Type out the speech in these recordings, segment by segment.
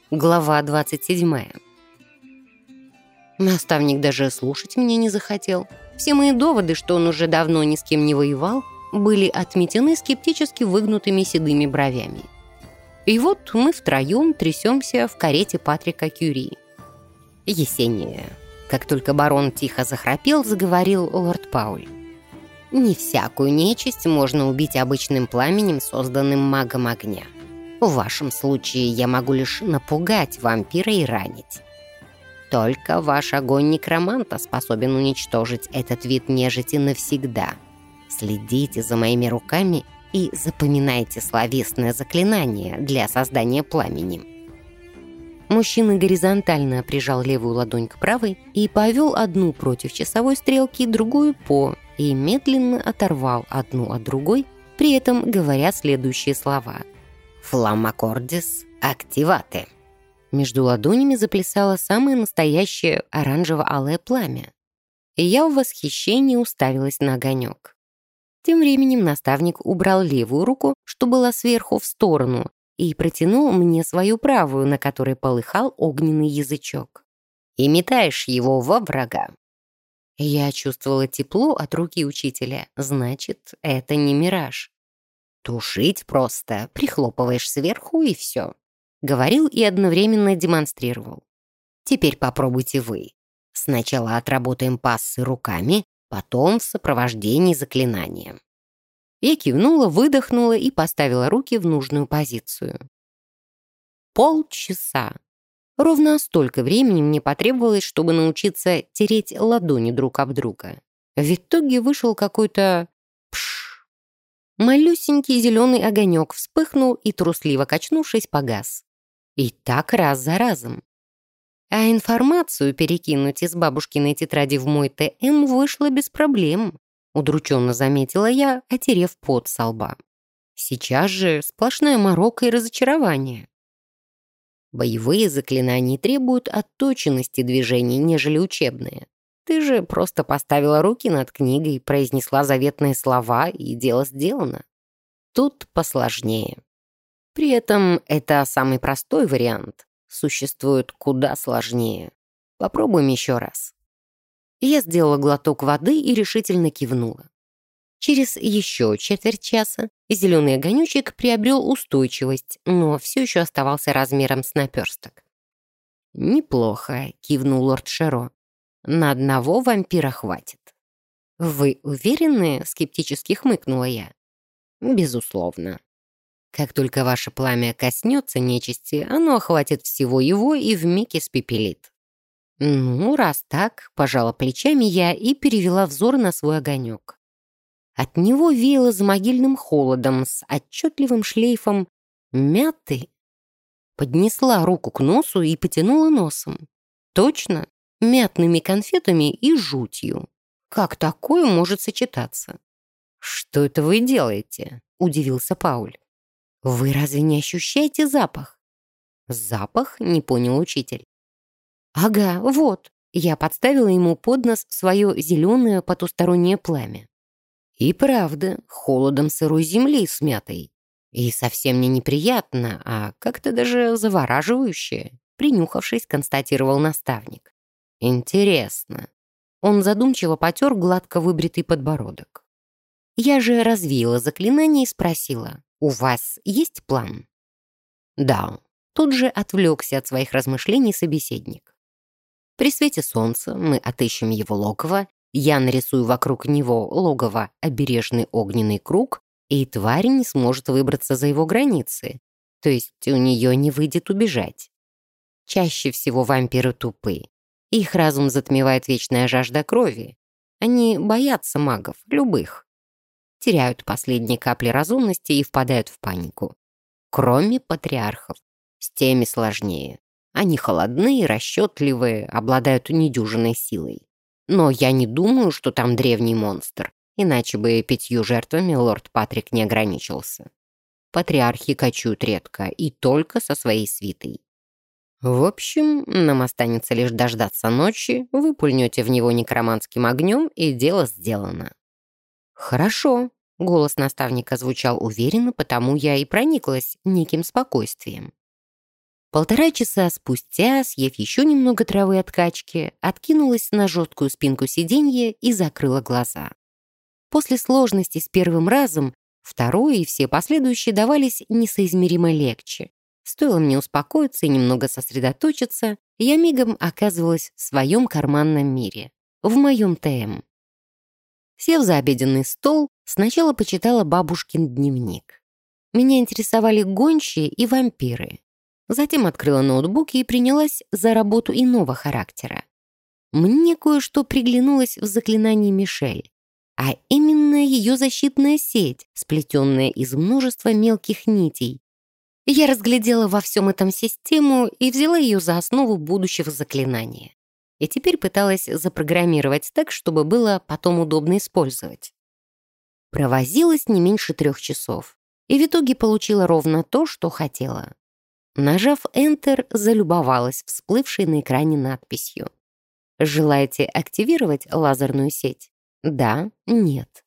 Глава 27. Наставник даже слушать меня не захотел. Все мои доводы, что он уже давно ни с кем не воевал, были отметены скептически выгнутыми седыми бровями. И вот мы втроем трясемся в карете Патрика Кюри. Есения. Как только барон тихо захрапел, заговорил лорд Пауль. Не всякую нечисть можно убить обычным пламенем, созданным магом огня. В вашем случае я могу лишь напугать вампира и ранить. Только ваш огонь некроманта способен уничтожить этот вид нежити навсегда. Следите за моими руками и запоминайте словесное заклинание для создания пламени. Мужчина горизонтально прижал левую ладонь к правой и повел одну против часовой стрелки, другую по, и медленно оторвал одну от другой, при этом говоря следующие слова. «Фламмакордис активате». Между ладонями заплясало самое настоящее оранжево-алое пламя. И я в восхищении уставилась на огонек. Тем временем наставник убрал левую руку, что была сверху в сторону, и протянул мне свою правую, на которой полыхал огненный язычок. «И метаешь его во врага». Я чувствовала тепло от руки учителя, значит, это не мираж. «Тушить просто, прихлопываешь сверху и все», — говорил и одновременно демонстрировал. «Теперь попробуйте вы. Сначала отработаем пассы руками, потом в сопровождении заклинанием». Я кивнула, выдохнула и поставила руки в нужную позицию. Полчаса. Ровно столько времени мне потребовалось, чтобы научиться тереть ладони друг об друга. В итоге вышел какой-то пш. Малюсенький зеленый огонек вспыхнул и, трусливо качнувшись, погас. И так раз за разом. А информацию перекинуть из бабушкиной тетради в мой ТМ вышло без проблем, удрученно заметила я, отерев пот со лба. Сейчас же сплошная морока и разочарование. Боевые заклинания требуют отточенности движений, нежели учебные. Ты же просто поставила руки над книгой, произнесла заветные слова, и дело сделано. Тут посложнее. При этом это самый простой вариант. Существует куда сложнее. Попробуем еще раз. Я сделала глоток воды и решительно кивнула. Через еще четверть часа зеленый огонечек приобрел устойчивость, но все еще оставался размером с наперсток. «Неплохо», — кивнул лорд Шеро. «На одного вампира хватит». «Вы уверены?» — скептически хмыкнула я. «Безусловно. Как только ваше пламя коснется нечисти, оно охватит всего его и вмиг испепелит». «Ну, раз так», — пожала плечами я и перевела взор на свой огонек. От него веяло замогильным холодом с отчетливым шлейфом мяты. Поднесла руку к носу и потянула носом. Точно, мятными конфетами и жутью. Как такое может сочетаться? «Что это вы делаете?» — удивился Пауль. «Вы разве не ощущаете запах?» «Запах?» — не понял учитель. «Ага, вот». Я подставила ему под нос свое зеленое потустороннее пламя. И правда, холодом сырой земли с мятой. И совсем не неприятно, а как-то даже завораживающе, принюхавшись, констатировал наставник. Интересно. Он задумчиво потер гладко выбритый подбородок. Я же развеяла заклинание и спросила: «У вас есть план?» «Да». Тут же отвлекся от своих размышлений собеседник. При свете солнца мы отыщем его логово, я нарисую вокруг него логово обережный огненный круг, и тварь не сможет выбраться за его границы, то есть у нее не выйдет убежать. Чаще всего вампиры тупы. Их разум затмевает вечная жажда крови. Они боятся магов, любых. Теряют последние капли разумности и впадают в панику. Кроме патриархов. С теми сложнее. Они холодные, расчетливые, обладают недюжинной силой. Но я не думаю, что там древний монстр, иначе бы 5 жертвами лорд Патрик не ограничился. Патриархи кочуют редко и только со своей свитой. В общем, нам останется лишь дождаться ночи, вы пульнете в него некроманским огнем, и дело сделано. «Хорошо», — голос наставника звучал уверенно, потому я и прониклась неким спокойствием. 1,5 часа спустя, съев еще немного травы от качки, откинулась на жесткую спинку сиденья и закрыла глаза. После сложности с первым разом, второй и все последующие давались несоизмеримо легче. Стоило мне успокоиться и немного сосредоточиться, я мигом оказывалась в своем карманном мире, в моем ТМ. Сев за обеденный стол, сначала почитала бабушкин дневник. Меня интересовали гончие и вампиры. Затем открыла ноутбук и принялась за работу иного характера. Мне кое-что приглянулось в заклинании Мишель, а именно ее защитная сеть, сплетенная из множества мелких нитей. Я разглядела во всем этом систему и взяла ее за основу будущего заклинания. И теперь пыталась запрограммировать так, чтобы было потом удобно использовать. Провозилась не меньше 3 часов, и в итоге получила ровно то, что хотела. Нажав Enter, залюбовалась всплывшей на экране надписью. «Желаете активировать лазерную сеть? Да, нет».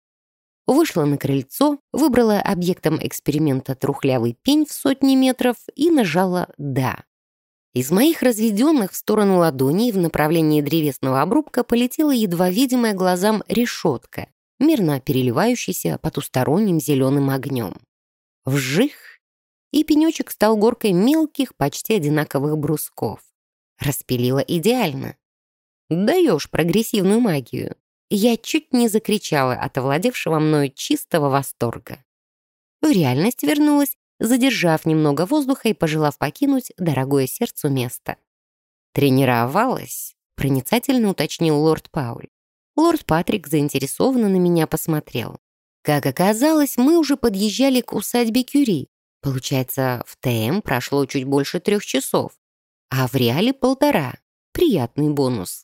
Вышла на крыльцо, выбрала объектом эксперимента трухлявый пень в сотни метров и нажала «Да». Из моих разведенных в сторону ладоней в направлении древесного обрубка полетела едва видимая глазам решетка, мирно переливающаяся потусторонним зеленым огнем. Вжих! И пенечек стал горкой мелких, почти одинаковых брусков. Распилила идеально. Даешь прогрессивную магию. Я чуть не закричала от овладевшего мною чистого восторга. В реальность вернулась, задержав немного воздуха и пожелав покинуть дорогое сердцу место. «Тренировалась?» — проницательно уточнил лорд Пауль. Лорд Патрик заинтересованно на меня посмотрел. Как оказалось, мы уже подъезжали к усадьбе Кюри. Получается, в ТМ прошло чуть больше 3 часов, а в реале 1,5. Приятный бонус.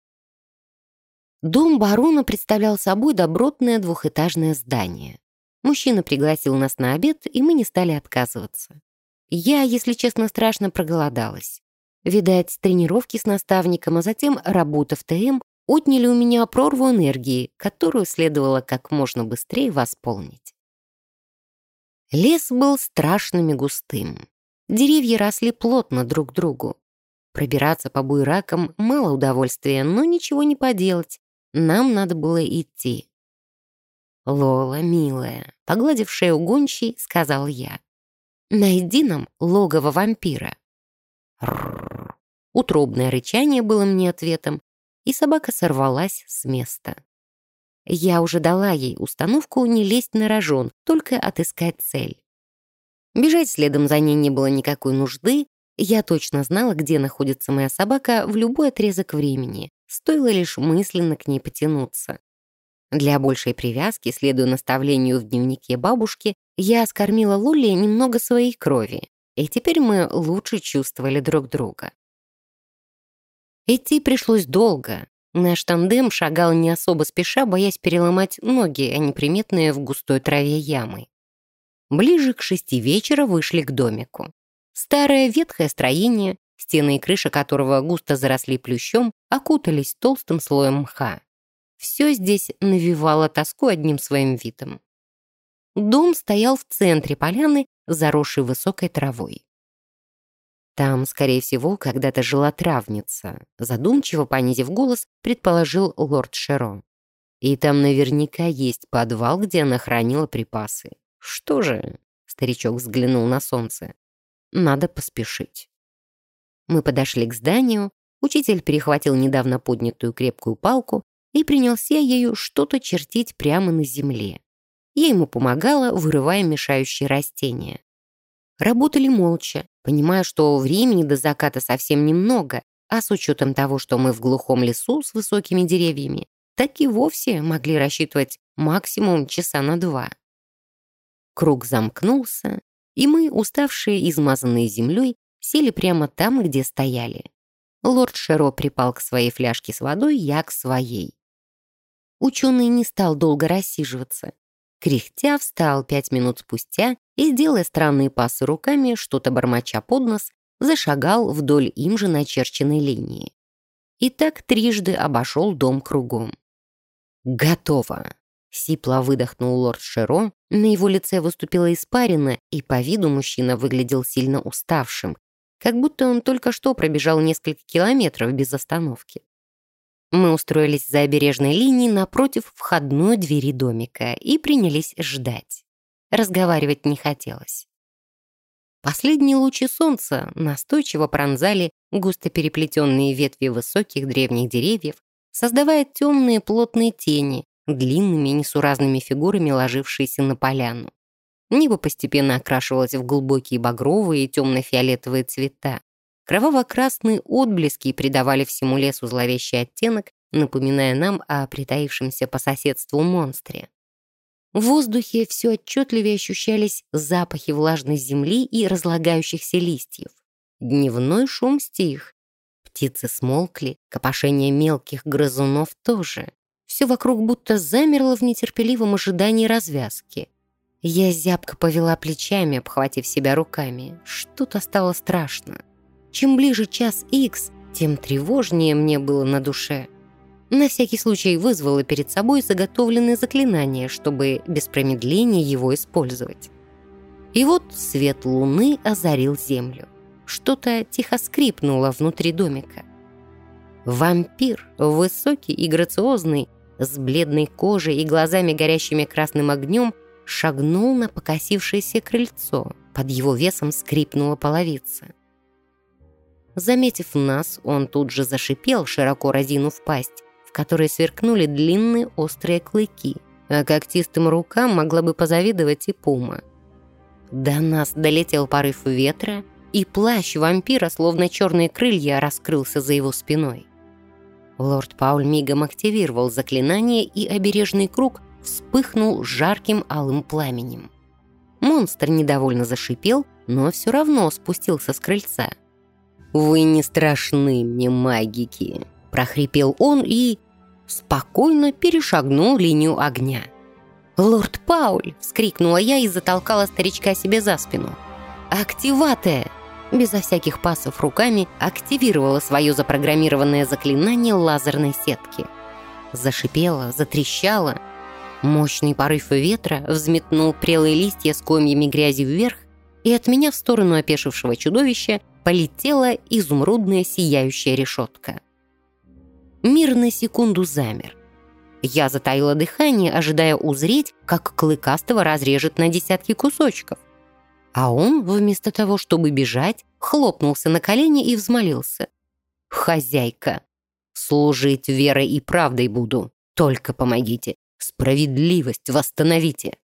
Дом барона представлял собой добротное двухэтажное здание. Мужчина пригласил нас на обед, и мы не стали отказываться. Я, если честно, страшно проголодалась. Видать, тренировки с наставником, а затем работа в ТМ отняли у меня прорву энергии, которую следовало как можно быстрее восполнить. Лес был страшным и густым. Деревья росли плотно друг к другу. Пробираться по буеракам мало удовольствия, но ничего не поделать. Нам надо было идти. «Лола, милая», погладив шею гончей, сказал я, «найди нам логово вампира». Рррр. Утробное рычание было мне ответом, и собака сорвалась с места. Я уже дала ей установку не лезть на рожон, только отыскать цель. Бежать следом за ней не было никакой нужды, я точно знала, где находится моя собака в любой отрезок времени, стоило лишь мысленно к ней потянуться. Для большей привязки, следуя наставлению в дневнике бабушки, я скормила Лоле немного своей крови, и теперь мы лучше чувствовали друг друга. Идти пришлось долго. Наш тандем шагал не особо спеша, боясь переломать ноги, а неприметные в густой траве ямы. Ближе к 6 вечера вышли к домику. Старое ветхое строение, стены и крыша которого густо заросли плющом, окутались толстым слоем мха. Все здесь навевало тоску одним своим видом. Дом стоял в центре поляны, заросшей высокой травой. Там, скорее всего, когда-то жила травница, задумчиво понизив голос, предположил лорд Шеро. И там наверняка есть подвал, где она хранила припасы. Что же, старичок взглянул на солнце, надо поспешить. Мы подошли к зданию, учитель перехватил недавно поднятую крепкую палку и принялся ею что-то чертить прямо на земле. Я ему помогала, вырывая мешающие растения. Работали молча, понимая, что времени до заката совсем немного, а с учетом того, что мы в глухом лесу с высокими деревьями, так и вовсе могли рассчитывать максимум часа на 2. Круг замкнулся, и мы, уставшие и измазанные землей, сели прямо там, где стояли. Лорд Шеро припал к своей фляжке с водой, я к своей. Ученый не стал долго рассиживаться. Кряхтя встал 5 минут спустя и, делая странные пассы руками, что-то бормоча под нос, зашагал вдоль им же начерченной линии. И так трижды обошел дом кругом. «Готово!» — сипло выдохнул лорд Шеро, на его лице выступила испарина, и по виду мужчина выглядел сильно уставшим, как будто он только что пробежал несколько километров без остановки. Мы устроились за обережной линией напротив входной двери домика и принялись ждать. Разговаривать не хотелось. Последние лучи солнца настойчиво пронзали густо переплетенные ветви высоких древних деревьев, создавая темные плотные тени, длинными несуразными фигурами, ложившиеся на поляну. Небо постепенно окрашивалось в глубокие багровые и темно-фиолетовые цвета. Кроваво-красные отблески придавали всему лесу зловещий оттенок, напоминая нам о притаившемся по соседству монстре. В воздухе все отчетливее ощущались запахи влажной земли и разлагающихся листьев. Дневной шум стих. Птицы смолкли, копошение мелких грызунов тоже. Все вокруг будто замерло в нетерпеливом ожидании развязки. Я зябко повела плечами, обхватив себя руками. Что-то стало страшно. Чем ближе час икс, тем тревожнее мне было на душе. На всякий случай вызвала перед собой заготовленное заклинание, чтобы без промедления его использовать. И вот свет луны озарил землю. Что-то тихо скрипнуло внутри домика. Вампир, высокий и грациозный, с бледной кожей и глазами, горящими красным огнем, шагнул на покосившееся крыльцо. Под его весом скрипнула половица. Заметив нас, он тут же зашипел, широко разинув пасть, в которой сверкнули длинные острые клыки, а когтистым рукам могла бы позавидовать и пума. До нас долетел порыв ветра, и плащ вампира, словно черные крылья, раскрылся за его спиной. Лорд Пауль мигом активировал заклинание, и обережный круг вспыхнул жарким алым пламенем. Монстр недовольно зашипел, но все равно спустился с крыльца. «Вы не страшны мне, магики!» — прохрипел он и спокойно перешагнул линию огня. «Лорд Пауль!» — вскрикнула я и затолкала старичка себе за спину. «Активате!» Безо всяких пасов руками активировала свое запрограммированное заклинание лазерной сетки. Зашипела, затрещала. Мощный порыв ветра взметнул прелые листья с комьями грязи вверх, и от меня в сторону опешившего чудовища полетела изумрудная сияющая решетка. Мир на секунду замер. Я затаила дыхание, ожидая узреть, как Клыкастого разрежет на десятки кусочков. А он, вместо того, чтобы бежать, хлопнулся на колени и взмолился. «Хозяйка, служить верой и правдой буду. Только помогите. Справедливость восстановите».